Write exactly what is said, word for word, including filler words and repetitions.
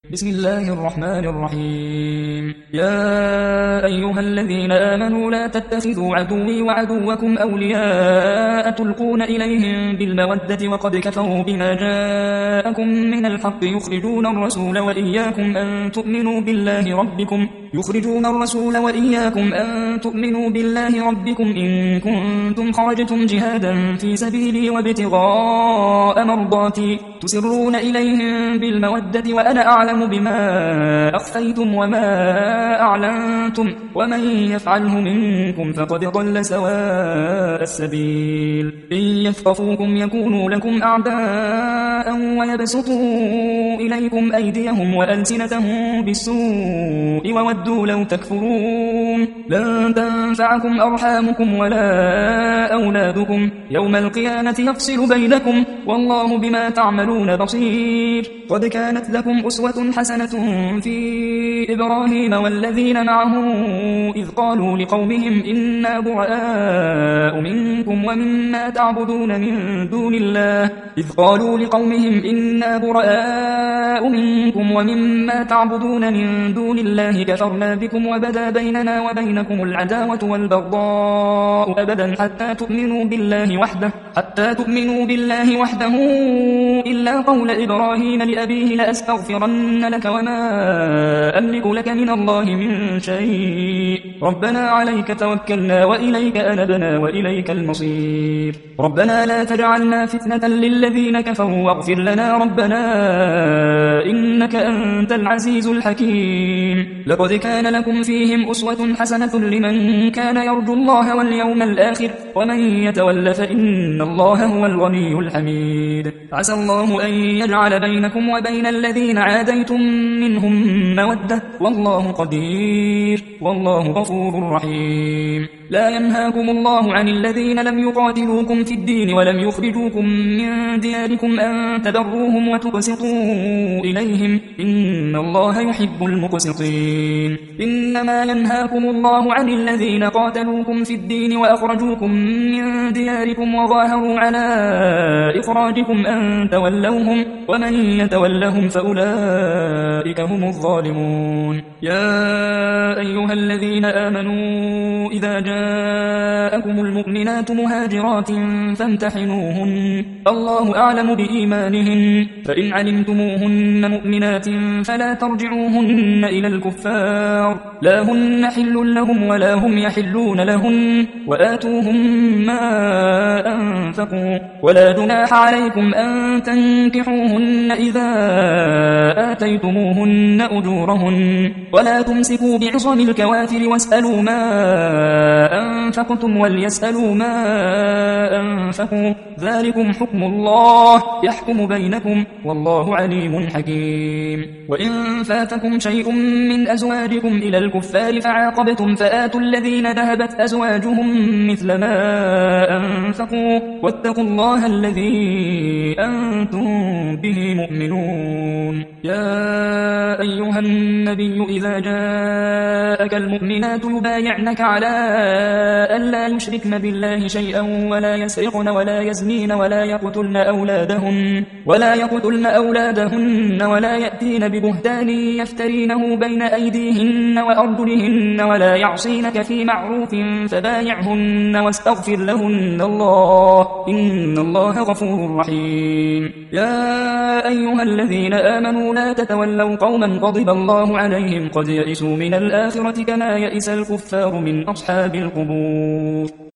بسم الله الرحمن الرحيم. يا أيها الذين آمنوا لا تتخذوا عدوي وعدوكم أولياء تلقون إليهم بالمودة وقد كفروا بما جاءكم من الحق يخرجون الرسول وإياكم أن تؤمنوا بالله ربكم يخرجون الرسول وإياكم أن تؤمنوا بالله ربكم إن كنتم خرجتم جهادا في سبيلي وابتغاء مرضاتي تسرون إليهم بالمودة وأنا أعلم بما أخفيتم وما أعلنتم ومن يفعله منكم فقد ضل سواء السبيل. إن يثقفوكم يكونوا لكم أعداء ويبسطوا إليكم أيديهم وألسنتهم بالسوء وودوا لو تكفرون. لن تنفعكم أرحامكم ولا أولادكم يوم القيامة يفصل بينكم والله بما تعملون بصير. قد كانت لكم أسوة حسنة في إبراهيم والذين معه إذ قالوا لقومهم إنا براء منكم ومما تعبدون من دون الله إذ قالوا لقومهم إنا براء منكم ومما تعبدون من دون الله كفرنا بكم وبدا بيننا وبينكم العداوة والبغضاء أبدا حتى تؤمنوا بالله وحده حتى تؤمنوا بالله وحده إلا قول إبراهيم لأبيه لأستغفرن لك وما أملك لك من الله من شيء ربنا عليك توكلنا وإليك أنبنا وإليك المصير. ربنا لا تجعلنا فتنة للذين كفروا واغفر لنا ربنا إنك أنت العزيز الحكيم. لقد كان لكم فيهم أسوة حسنة لمن كان يرجو الله واليوم الآخر ومن يتول فإن الله هو الغني الحميد. عسى الله أن يجعل بينكم وبين الذين عاديتم منهم مودة والله قدير والله غفور رحيم. لا ينهاكم الله عن الذين لم يقاتلوكم في الدين ولم يخرجوكم من دياركم أن تبروهم وتقسطوا إليهم إن الله يحب المقسطين. إنما ينهاكم الله عن الذين قاتلوكم في الدين وأخرجوكم من دياركم وظاهروا على إخراجكم أن تولوهم ومن يتولهم فأولئك هم الظالمون. يا أيها الذين آمنوا إذا جاءكم المؤمنات مهاجرات فامتحنوهن الله أعلم بإيمانهن فإن علمتموهن مؤمنات فلا ترجعوهن إلى الكفار لا هن حل لهم ولا هم يحلون لهن وآتوهم ما أنفقوا ولا جناح عليكم أن تنكحوهن إذا آتيتموهن أجورهن ولا تمسكوا بعصم الكوافر واسألوا ما أنفقتم وليسألوا ما أنفقوا ذلكم حكم الله يحكم بينكم والله عليم حكيم. وإن فاتكم شيء من أزواجكم إلى الكفار فعاقبتم فآتوا الذين ذهبت أزواجهم مثل ما أنفقوا واتقوا الله الذي أنتم به مؤمنون. يا أيها النبي إذا جاءك المؤمنات يبايعنك على ألا يشركن بالله شيئا ولا يسرقن ولا يزنين ولا يقتلن أولادهن ولا يقتلن أولادهن ولا يأتين ببهتان يفترينه بين أيديهن وأرجلهن ولا يعصينك في معروف فبايعهن واستغفر لهن الله إن الله غفور رحيم. يا أيها الذين آمنوا لا تتولوا قوما غضب الله عليهم قد يئسوا من الآخرة كما يئس الكفار من أصحاب القبور.